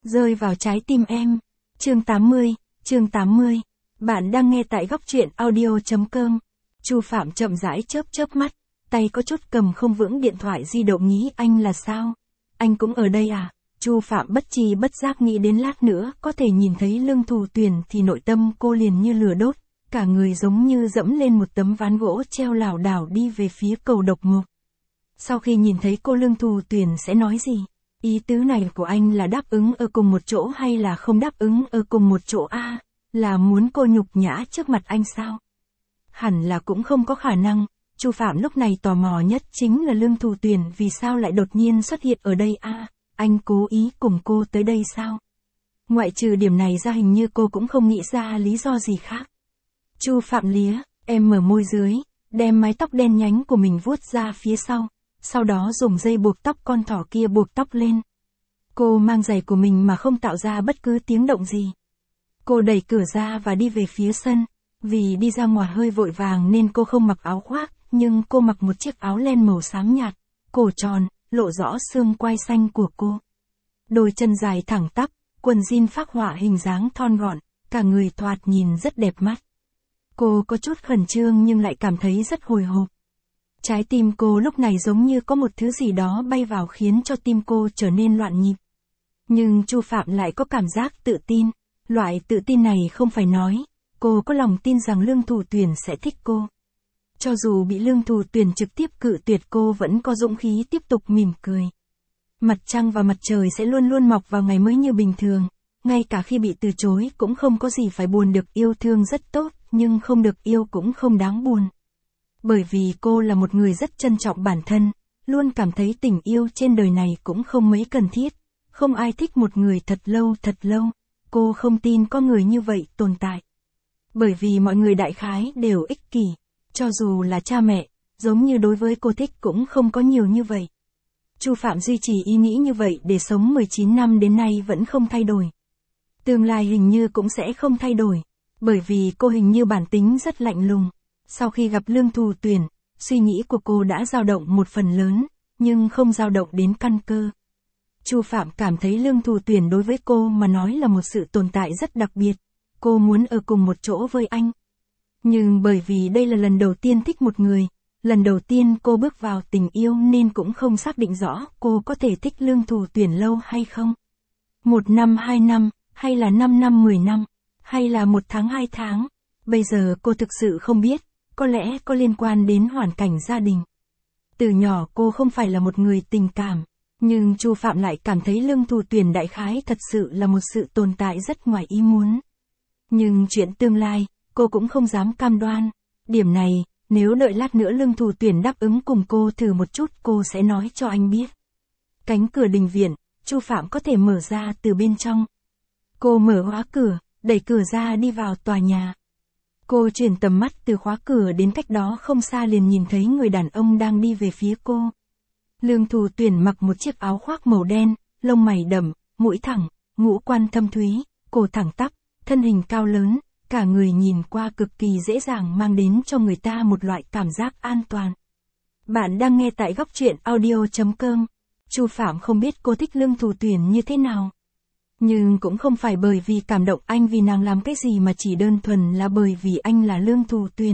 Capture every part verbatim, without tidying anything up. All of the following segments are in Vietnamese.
Rơi vào trái tim em. Chương tám mươi, chương tám mươi. Bạn đang nghe tại góc truyện audio chấm com. Chu Phạm chậm rãi chớp chớp mắt, tay có chút cầm không vững điện thoại di động, nghĩ anh là sao? Anh cũng ở đây à? Chu Phạm bất tri bất giác nghĩ đến lát nữa có thể nhìn thấy Lương Thù Tuyền thì nội tâm cô liền như lửa đốt, cả người giống như dẫm lên một tấm ván gỗ treo lảo đảo đi về phía cầu độc mộc. Sau khi nhìn thấy cô, Lương Thù Tuyền sẽ nói gì? Ý tứ này của anh là đáp ứng ở cùng một chỗ hay là không đáp ứng ở cùng một chỗ a? À, là muốn cô nhục nhã trước mặt anh sao? Hẳn là cũng không có khả năng. Chu Phạm lúc này tò mò nhất chính là Lương Thù Tuyền vì sao lại đột nhiên xuất hiện ở đây a? À, anh cố ý cùng cô tới đây sao? Ngoại trừ điểm này ra hình như cô cũng không nghĩ ra lý do gì khác. Chu Phạm lía, em mở môi dưới, đem mái tóc đen nhánh của mình vuốt ra phía sau, sau đó dùng dây buộc tóc con thỏ kia buộc tóc lên. Cô mang giày của mình mà không tạo ra bất cứ tiếng động gì. Cô đẩy cửa ra và đi về phía sân. Vì đi ra ngoài hơi vội vàng nên cô không mặc áo khoác, nhưng cô mặc một chiếc áo len màu xám nhạt, cổ tròn, lộ rõ xương quai xanh của cô. Đôi chân dài thẳng tắp, quần jean phác họa hình dáng thon gọn, cả người thoạt nhìn rất đẹp mắt. Cô có chút khẩn trương nhưng lại cảm thấy rất hồi hộp. Trái tim cô lúc này giống như có một thứ gì đó bay vào khiến cho tim cô trở nên loạn nhịp. Nhưng Chu Phạm lại có cảm giác tự tin. Loại tự tin này không phải nói, cô có lòng tin rằng Lương Thù Tuyền sẽ thích cô. Cho dù bị Lương Thù Tuyền trực tiếp cự tuyệt, cô vẫn có dũng khí tiếp tục mỉm cười. Mặt trăng và mặt trời sẽ luôn luôn mọc vào ngày mới như bình thường. Ngay cả khi bị từ chối cũng không có gì phải buồn, được yêu thương rất tốt, nhưng không được yêu cũng không đáng buồn. Bởi vì cô là một người rất trân trọng bản thân, luôn cảm thấy tình yêu trên đời này cũng không mấy cần thiết. Không ai thích một người thật lâu thật lâu. Cô không tin có người như vậy tồn tại. Bởi vì mọi người đại khái đều ích kỷ. Cho dù là cha mẹ, giống như đối với cô thích cũng không có nhiều như vậy. Chu Phạm duy trì ý nghĩ như vậy để sống mười chín năm đến nay vẫn không thay đổi. Tương lai hình như cũng sẽ không thay đổi. Bởi vì cô hình như bản tính rất lạnh lùng. Sau khi gặp Lương Thù Tuyền, suy nghĩ của cô đã dao động một phần lớn, nhưng không dao động đến căn cơ. Chu Phạm cảm thấy Lương Thù Tuyền đối với cô mà nói là một sự tồn tại rất đặc biệt. Cô muốn ở cùng một chỗ với anh. Nhưng bởi vì đây là lần đầu tiên thích một người, lần đầu tiên cô bước vào tình yêu nên cũng không xác định rõ cô có thể thích Lương Thù Tuyền lâu hay không. Một năm hai năm, hay là năm năm mười năm, hay là một tháng hai tháng. Bây giờ cô thực sự không biết, có lẽ có liên quan đến hoàn cảnh gia đình. Từ nhỏ cô không phải là một người tình cảm. Nhưng Chu Phạm lại cảm thấy Lương Thù Tuyền đại khái thật sự là một sự tồn tại rất ngoài ý muốn. Nhưng chuyện tương lai, cô cũng không dám cam đoan. Điểm này, nếu đợi lát nữa Lương Thù Tuyền đáp ứng cùng cô thử một chút, cô sẽ nói cho anh biết. Cánh cửa đình viện, Chu Phạm có thể mở ra từ bên trong. Cô mở khóa cửa, đẩy cửa ra đi vào tòa nhà. Cô chuyển tầm mắt từ khóa cửa đến cách đó không xa, liền nhìn thấy người đàn ông đang đi về phía cô. Lương Thù Tuyền mặc một chiếc áo khoác màu đen, lông mày đậm, mũi thẳng, ngũ quan thâm thúy, cổ thẳng tắp, thân hình cao lớn, cả người nhìn qua cực kỳ dễ dàng mang đến cho người ta một loại cảm giác an toàn. Bạn đang nghe tại góc truyện audio chấm com. Chu Phạm không biết cô thích Lương Thù Tuyền như thế nào. Nhưng cũng không phải bởi vì cảm động anh vì nàng làm cái gì, mà chỉ đơn thuần là bởi vì anh là Lương Thù Tuyền.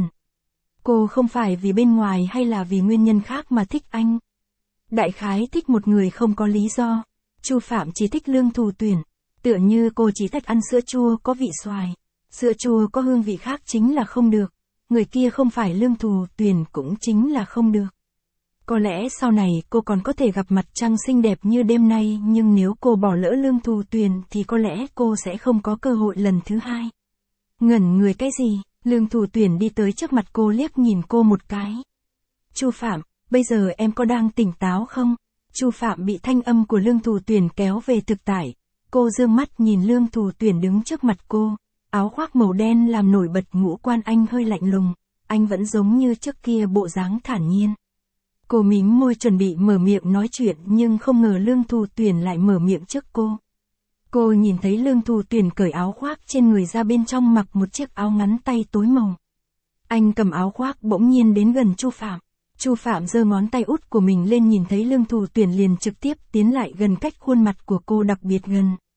Cô không phải vì bên ngoài hay là vì nguyên nhân khác mà thích anh. Đại khái thích một người không có lý do. Chu Phạm chỉ thích Lương Thù Tuyền. Tựa như cô chỉ thích ăn sữa chua có vị xoài. Sữa chua có hương vị khác chính là không được. Người kia không phải Lương Thù Tuyền cũng chính là không được. Có lẽ sau này cô còn có thể gặp mặt trăng xinh đẹp như đêm nay, nhưng nếu cô bỏ lỡ Lương Thù Tuyền thì có lẽ cô sẽ không có cơ hội lần thứ hai. Ngẩn người cái gì? Lương Thù Tuyền đi tới trước mặt cô, liếc nhìn cô một cái. Chu Phạm, bây giờ em có đang tỉnh táo không? Chu Phạm bị thanh âm của Lương Thù Tuyền kéo về thực tại. Cô dương mắt nhìn Lương Thù Tuyền đứng trước mặt cô. Áo khoác màu đen làm nổi bật ngũ quan anh hơi lạnh lùng. Anh vẫn giống như trước kia, bộ dáng thản nhiên. Cô mím môi chuẩn bị mở miệng nói chuyện, nhưng không ngờ Lương Thù Tuyền lại mở miệng trước cô. Cô nhìn thấy Lương Thù Tuyền cởi áo khoác trên người ra, bên trong mặc một chiếc áo ngắn tay tối màu. Anh cầm áo khoác bỗng nhiên đến gần Chu Phạm. Chu Phạm giơ ngón tay út của mình lên, nhìn thấy Lương Thù Tuyền liền trực tiếp tiến lại gần, cách khuôn mặt của cô đặc biệt gần.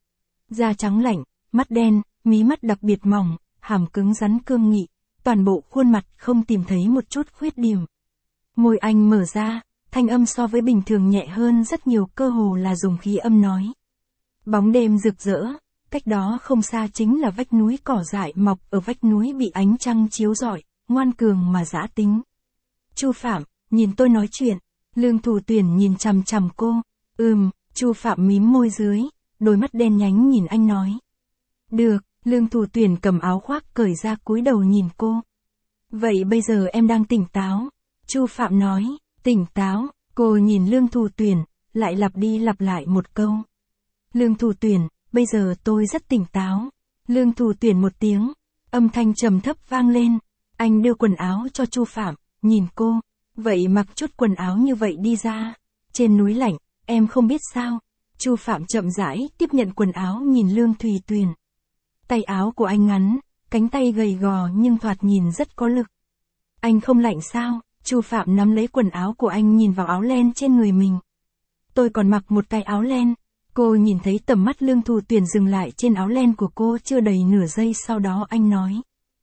da trắng lạnh, mắt đen, mí mắt đặc biệt mỏng, hàm cứng rắn cương nghị, toàn bộ khuôn mặt không tìm thấy một chút khuyết điểm. Môi anh mở ra, thanh âm so với bình thường nhẹ hơn rất nhiều, cơ hồ là dùng khí âm nói. Bóng đêm rực rỡ, cách đó không xa chính là vách núi cỏ dại mọc ở vách núi bị ánh trăng chiếu rọi, ngoan cường mà dã tính. Chu Phạm, nhìn tôi nói chuyện. Lương Thủ Tuyển nhìn chằm chằm cô. Ừm, Chu Phạm mím môi dưới, đôi mắt đen nhánh nhìn anh nói. Được, Lương Thủ Tuyển cầm áo khoác cởi ra cúi đầu nhìn cô. Vậy bây giờ em đang tỉnh táo. Chu Phạm nói, tỉnh táo, cô nhìn Lương Thủ Tuyển, lại lặp đi lặp lại một câu. Lương Thủ Tuyển, bây giờ tôi rất tỉnh táo. Lương Thủ Tuyển một tiếng, âm thanh trầm thấp vang lên. Anh đưa quần áo cho Chu Phạm, nhìn cô. Vậy mặc chút quần áo như vậy đi ra. Trên núi lạnh, em không biết sao. Chu Phạm chậm rãi tiếp nhận quần áo nhìn Lương Thùy Tuyền. Tay áo của anh ngắn, cánh tay gầy gò nhưng thoạt nhìn rất có lực. Anh không lạnh sao? Chu Phạm nắm lấy quần áo của anh nhìn vào áo len trên người mình. Tôi còn mặc một cái áo len. Cô nhìn thấy tầm mắt Lương Thủ Tuyển dừng lại trên áo len của cô chưa đầy nửa giây, sau đó anh nói.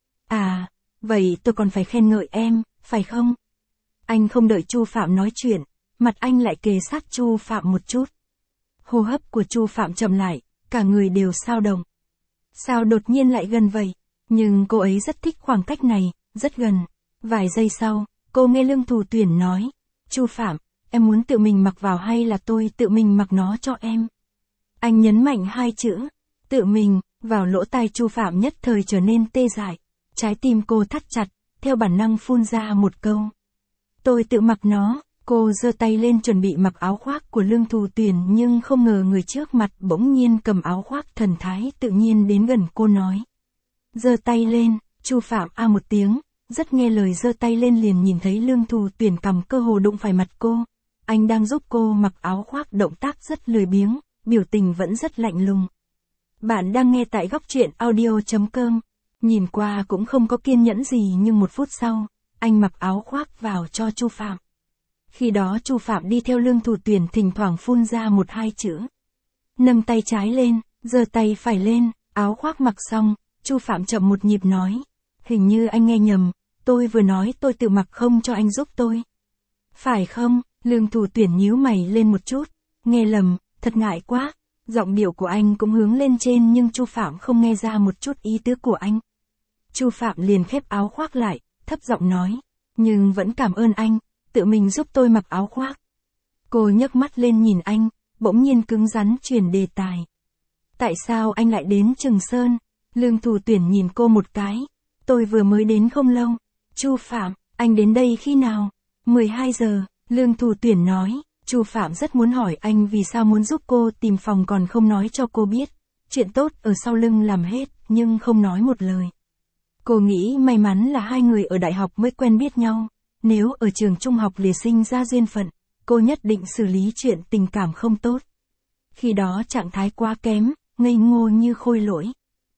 À, vậy tôi còn phải khen ngợi em, phải không? Anh không đợi Chu Phạm nói chuyện, mặt anh lại kề sát Chu Phạm một chút. Hô hấp của Chu Phạm chậm lại, cả người đều xao động. Sao đột nhiên lại gần vậy? Nhưng cô ấy rất thích khoảng cách này, rất gần. Vài giây sau, cô nghe Lương Thủ Tuyển nói. Chu Phạm, em muốn tự mình mặc vào hay là tôi tự mình mặc nó cho em? Anh nhấn mạnh hai chữ, tự mình, vào lỗ tai Chu Phạm nhất thời trở nên tê dại. Trái tim cô thắt chặt, theo bản năng phun ra một câu. Tôi tự mặc nó. Cô giơ tay lên chuẩn bị mặc áo khoác của Lương Thủ Tuyển, nhưng không ngờ người trước mặt bỗng nhiên cầm áo khoác thần thái tự nhiên đến gần cô nói. Giơ tay lên. Chu Phạm a một tiếng, rất nghe lời giơ tay lên, liền nhìn thấy Lương Thủ Tuyển cầm cơ hồ đụng phải mặt cô. Anh đang giúp cô mặc áo khoác, động tác rất lười biếng, biểu tình vẫn rất lạnh lùng. Bạn đang nghe tại góc truyện audio chấm com. Nhìn qua cũng không có kiên nhẫn gì, nhưng một phút sau, anh mặc áo khoác vào cho Chu Phạm. Khi đó Chu Phạm đi theo Lương Thủ Tuyển, thỉnh thoảng phun ra một hai chữ. Nâng tay trái lên, giơ tay phải lên, áo khoác mặc xong, Chu Phạm chậm một nhịp nói. Hình như anh nghe nhầm, tôi vừa nói tôi tự mặc không cho anh giúp tôi. Phải không? Lương Thủ Tuyển nhíu mày lên một chút. Nghe lầm, thật ngại quá. Giọng điệu của anh cũng hướng lên trên, nhưng Chu Phạm không nghe ra một chút ý tứ của anh. Chu Phạm liền khép áo khoác lại, thấp giọng nói. Nhưng vẫn cảm ơn anh, tự mình giúp tôi mặc áo khoác. Cô nhấc mắt lên nhìn anh, bỗng nhiên cứng rắn chuyển đề tài. Tại sao anh lại đến Trừng Sơn? Lương Thủ Tuyển nhìn cô một cái. Tôi vừa mới đến không lâu. Chu Phạm, anh đến đây khi nào? mười hai giờ, Lương Thủ Tuyển nói. Chu Phạm rất muốn hỏi anh vì sao muốn giúp cô tìm phòng còn không nói cho cô biết. Chuyện tốt ở sau lưng làm hết, nhưng không nói một lời. Cô nghĩ may mắn là hai người ở đại học mới quen biết nhau. Nếu ở trường trung học liền sinh ra duyên phận, cô nhất định xử lý chuyện tình cảm không tốt. Khi đó trạng thái quá kém, ngây ngô như khôi lỗi.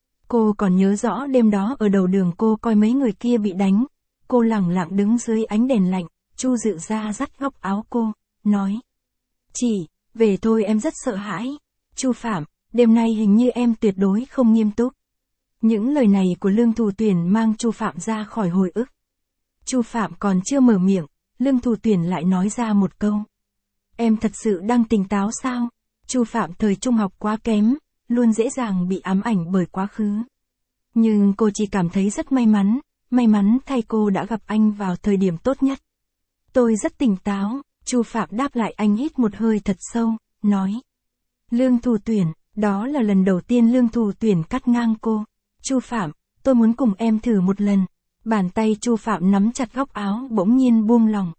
Cô còn nhớ rõ đêm đó ở đầu đường cô coi mấy người kia bị đánh. Cô lẳng lặng đứng dưới ánh đèn lạnh, Chu Dự ra dắt góc áo cô, nói. Chị, về thôi, em rất sợ hãi. Chu Phạm, đêm nay hình như em tuyệt đối không nghiêm túc. Những lời này của Lương Thủ Tuyển mang Chu Phạm ra khỏi hồi ức. Chu Phạm còn chưa mở miệng, Lương Thủ Tuyển lại nói ra một câu. Em thật sự đang tỉnh táo sao? Chu Phạm thời trung học quá kém, luôn dễ dàng bị ám ảnh bởi quá khứ. Nhưng cô chỉ cảm thấy rất may mắn, may mắn thay cô đã gặp anh vào thời điểm tốt nhất. Tôi rất tỉnh táo, Chu Phạm đáp lại. Anh hít một hơi thật sâu, nói. Lương Thủ Tuyển, đó là lần đầu tiên Lương Thủ Tuyển cắt ngang cô. Chu Phạm, tôi muốn cùng em thử một lần. Bàn tay Chu Phạm nắm chặt góc áo bỗng nhiên buông lỏng.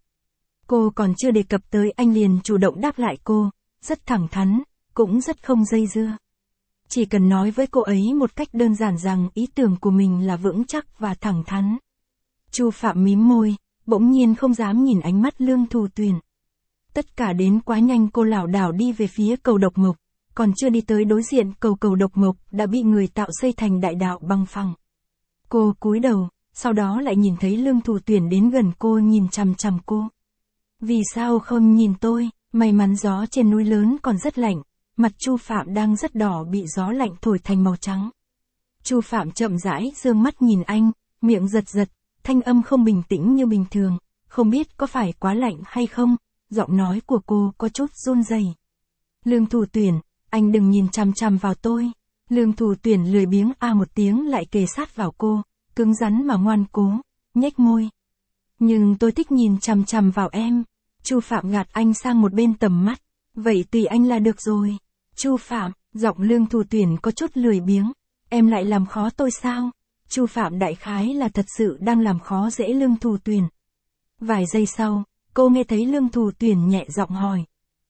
Cô còn chưa đề cập tới anh liền chủ động đáp lại cô, rất thẳng thắn, cũng rất không dây dưa. Chỉ cần nói với cô ấy một cách đơn giản rằng ý tưởng của mình là vững chắc và thẳng thắn. Chu Phạm mím môi, bỗng nhiên không dám nhìn ánh mắt Lương Thủ Tuyển. Tất cả đến quá nhanh, cô lảo đảo đi về phía cầu Độc Mộc, còn chưa đi tới đối diện cầu cầu Độc Mộc đã bị người tạo xây thành đại đạo bằng phẳng. Cô cúi đầu, sau đó lại nhìn thấy Lương Thủ Tuyển đến gần cô, nhìn chằm chằm cô. Vì sao không nhìn tôi? May mắn gió trên núi lớn còn rất lạnh, mặt Chu Phạm đang rất đỏ bị gió lạnh thổi thành màu trắng. Chu Phạm chậm rãi dương mắt nhìn anh, miệng giật giật, thanh âm không bình tĩnh như bình thường, không biết có phải quá lạnh hay không, giọng nói của cô có chút run rẩy. Lương Thủ Tuyển, anh đừng nhìn chằm chằm vào tôi. Lương Thủ Tuyển lười biếng a một tiếng lại kề sát vào cô, cứng rắn mà ngoan cố, nhếch môi. Nhưng tôi thích nhìn chằm chằm vào em. Chu Phạm gạt anh sang một bên tầm mắt, vậy tùy anh là được rồi. Chu Phạm, giọng Lương Thủ Tuyển có chút lười biếng, em lại làm khó tôi sao? Chu Phạm đại khái là thật sự đang làm khó dễ Lương Thủ Tuyển. Vài giây sau, cô nghe thấy Lương Thủ Tuyển nhẹ giọng hỏi.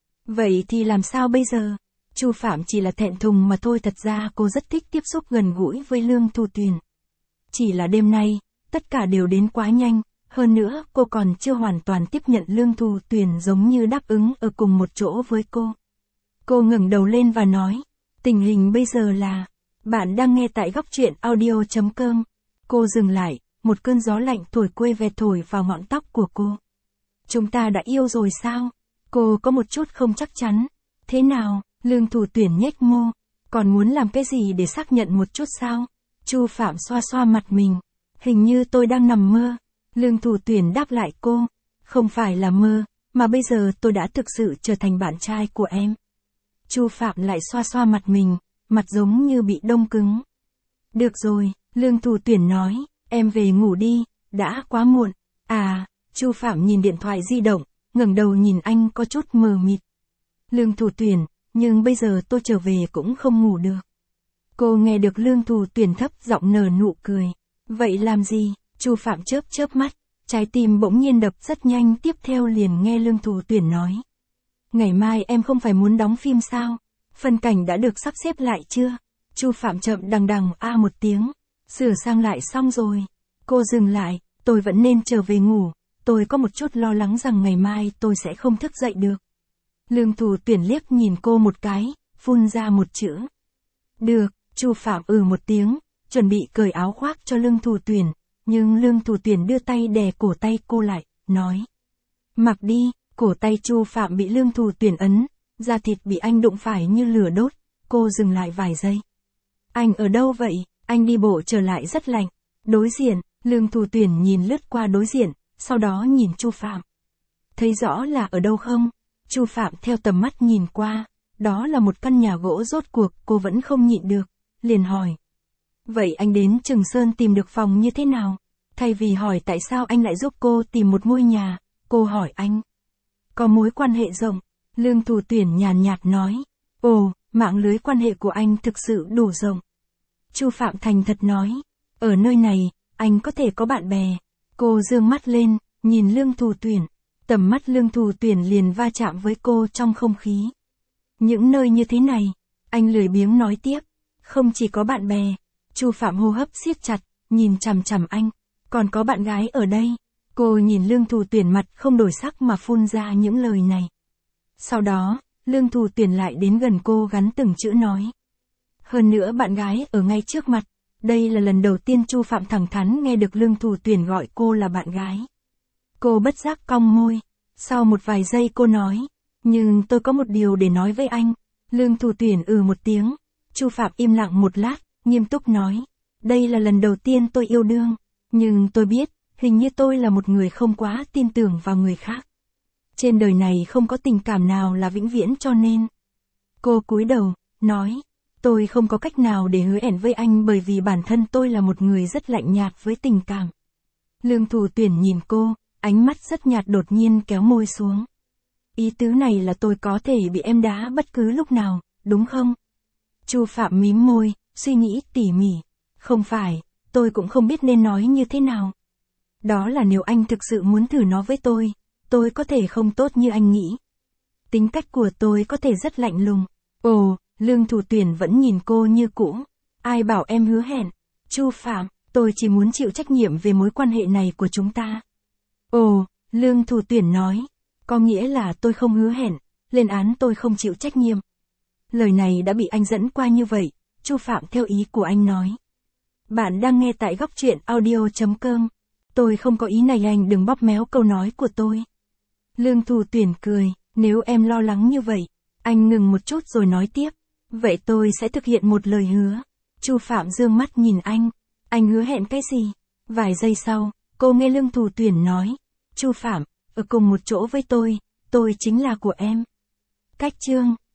Vậy thì làm sao bây giờ? Chu Phạm chỉ là thẹn thùng mà thôi, thật ra cô rất thích tiếp xúc gần gũi với Lương Thủ Tuyển. Chỉ là đêm nay, tất cả đều đến quá nhanh, hơn nữa cô còn chưa hoàn toàn tiếp nhận Lương Thủ Tuyển giống như đáp ứng ở cùng một chỗ với cô. Cô ngẩng đầu lên và nói, tình hình bây giờ là, bạn đang nghe tại góc truyện audio chấm com. Cô dừng lại, một cơn gió lạnh thổi quê về thổi vào ngọn tóc của cô. Chúng ta đã yêu rồi sao? Cô có một chút không chắc chắn. Thế nào? Lương Thủ Tuyển nhếch môi, còn muốn làm cái gì để xác nhận một chút sao? Chu Phạm xoa xoa mặt mình, hình như tôi đang nằm mơ. Lương Thủ Tuyển đáp lại cô, không phải là mơ, mà bây giờ tôi đã thực sự trở thành bạn trai của em. Chu Phạm lại xoa xoa mặt mình, mặt giống như bị đông cứng. Được rồi, Lương Thủ Tuyển nói, em về ngủ đi, đã quá muộn. À, Chu Phạm nhìn điện thoại di động, ngẩng đầu nhìn anh có chút mờ mịt. Lương Thủ Tuyển, nhưng bây giờ tôi trở về cũng không ngủ được. Cô nghe được Lương Thủ Tuyển thấp giọng nở nụ cười. Vậy làm gì? Chu Phạm chớp chớp mắt, trái tim bỗng nhiên đập rất nhanh, tiếp theo liền nghe Lương Thủ Tuyển nói. Ngày mai em không phải muốn đóng phim sao? Phân cảnh đã được sắp xếp lại chưa? Chu Phạm chậm đằng đằng a một tiếng, sửa sang lại xong rồi. Cô dừng lại, tôi vẫn nên trở về ngủ, tôi có một chút lo lắng rằng ngày mai tôi sẽ không thức dậy được. Lương Thủ Tuyển liếc nhìn cô một cái, phun ra một chữ. Được, Chu Phạm ừ một tiếng, chuẩn bị cởi áo khoác cho Lương Thủ Tuyển, nhưng Lương Thủ Tuyển đưa tay đè cổ tay cô lại, nói. Mặc đi, cổ tay Chu Phạm bị Lương Thủ Tuyển ấn, da thịt bị anh đụng phải như lửa đốt, cô dừng lại vài giây. Anh ở đâu vậy? Anh đi bộ trở lại rất lạnh. Đối diện, Lương Thủ Tuyển nhìn lướt qua đối diện, sau đó nhìn Chu Phạm. Thấy rõ là ở đâu không? Chu Phạm theo tầm mắt nhìn qua, đó là một căn nhà gỗ, rốt cuộc cô vẫn không nhịn được, liền hỏi. Vậy anh đến Trừng Sơn tìm được phòng như thế nào? Thay vì hỏi tại sao anh lại giúp cô tìm một ngôi nhà, cô hỏi anh. Có mối quan hệ rộng, Lương Thủ Tuyển nhàn nhạt nói. Ồ, mạng lưới quan hệ của anh thực sự đủ rộng. Chu Phạm thành thật nói. Ở nơi này, anh có thể có bạn bè. Cô dương mắt lên, nhìn Lương Thủ Tuyển. Tầm mắt Lương Thủ Tuyển liền va chạm với cô trong không khí. Những nơi như thế này, anh lười biếng nói tiếp. Không chỉ có bạn bè. Chu Phạm hô hấp siết chặt, nhìn chằm chằm anh. Còn có bạn gái ở đây. Cô nhìn Lương Thủ Tuyển mặt không đổi sắc mà phun ra những lời này. Sau đó, Lương Thủ Tuyển lại đến gần cô gắn từng chữ nói. Hơn nữa bạn gái ở ngay trước mặt. Đây là lần đầu tiên Chu Phạm thẳng thắn nghe được Lương Thủ Tuyển gọi cô là bạn gái. Cô bất giác cong môi. Sau một vài giây cô nói. Nhưng tôi có một điều để nói với anh. Lương Thủ Tuyển ừ một tiếng. Chu Phạm im lặng một lát, nghiêm túc nói. Đây là lần đầu tiên tôi yêu đương. Nhưng tôi biết, hình như tôi là một người không quá tin tưởng vào người khác. Trên đời này không có tình cảm nào là vĩnh viễn cho nên. Cô cúi đầu, nói. Tôi không có cách nào để hứa hẹn với anh bởi vì bản thân tôi là một người rất lạnh nhạt với tình cảm. Lương Thủ Tuyển nhìn cô, ánh mắt rất nhạt đột nhiên kéo môi xuống. Ý tứ này là tôi có thể bị em đá bất cứ lúc nào, đúng không? Chu Phạm mím môi, suy nghĩ tỉ mỉ. Không phải, tôi cũng không biết nên nói như thế nào. Đó là nếu anh thực sự muốn thử nó với tôi, tôi có thể không tốt như anh nghĩ. Tính cách của tôi có thể rất lạnh lùng. Ồ, Lương Thủ Tuyển vẫn nhìn cô như cũ. Ai bảo em hứa hẹn? Chu Phạm, tôi chỉ muốn chịu trách nhiệm về mối quan hệ này của chúng ta. Ồ, Lương Thủ Tuyển nói. Có nghĩa là tôi không hứa hẹn, lên án tôi không chịu trách nhiệm. Lời này đã bị anh dẫn qua như vậy, Chu Phạm theo ý của anh nói. Bạn đang nghe tại góc truyện audio chấm com. Tôi không có ý này, anh đừng bóp méo câu nói của tôi. Lương Thủ Tuyển cười, nếu em lo lắng như vậy, Anh ngừng một chút rồi nói tiếp. Vậy tôi sẽ thực hiện một lời hứa. Chu Phạm dương mắt nhìn anh. Anh hứa hẹn cái gì? Vài giây sau, cô nghe Lương Thủ Tuyển nói. Chu Phạm, ở cùng một chỗ với tôi, tôi chính là của em. Cách chương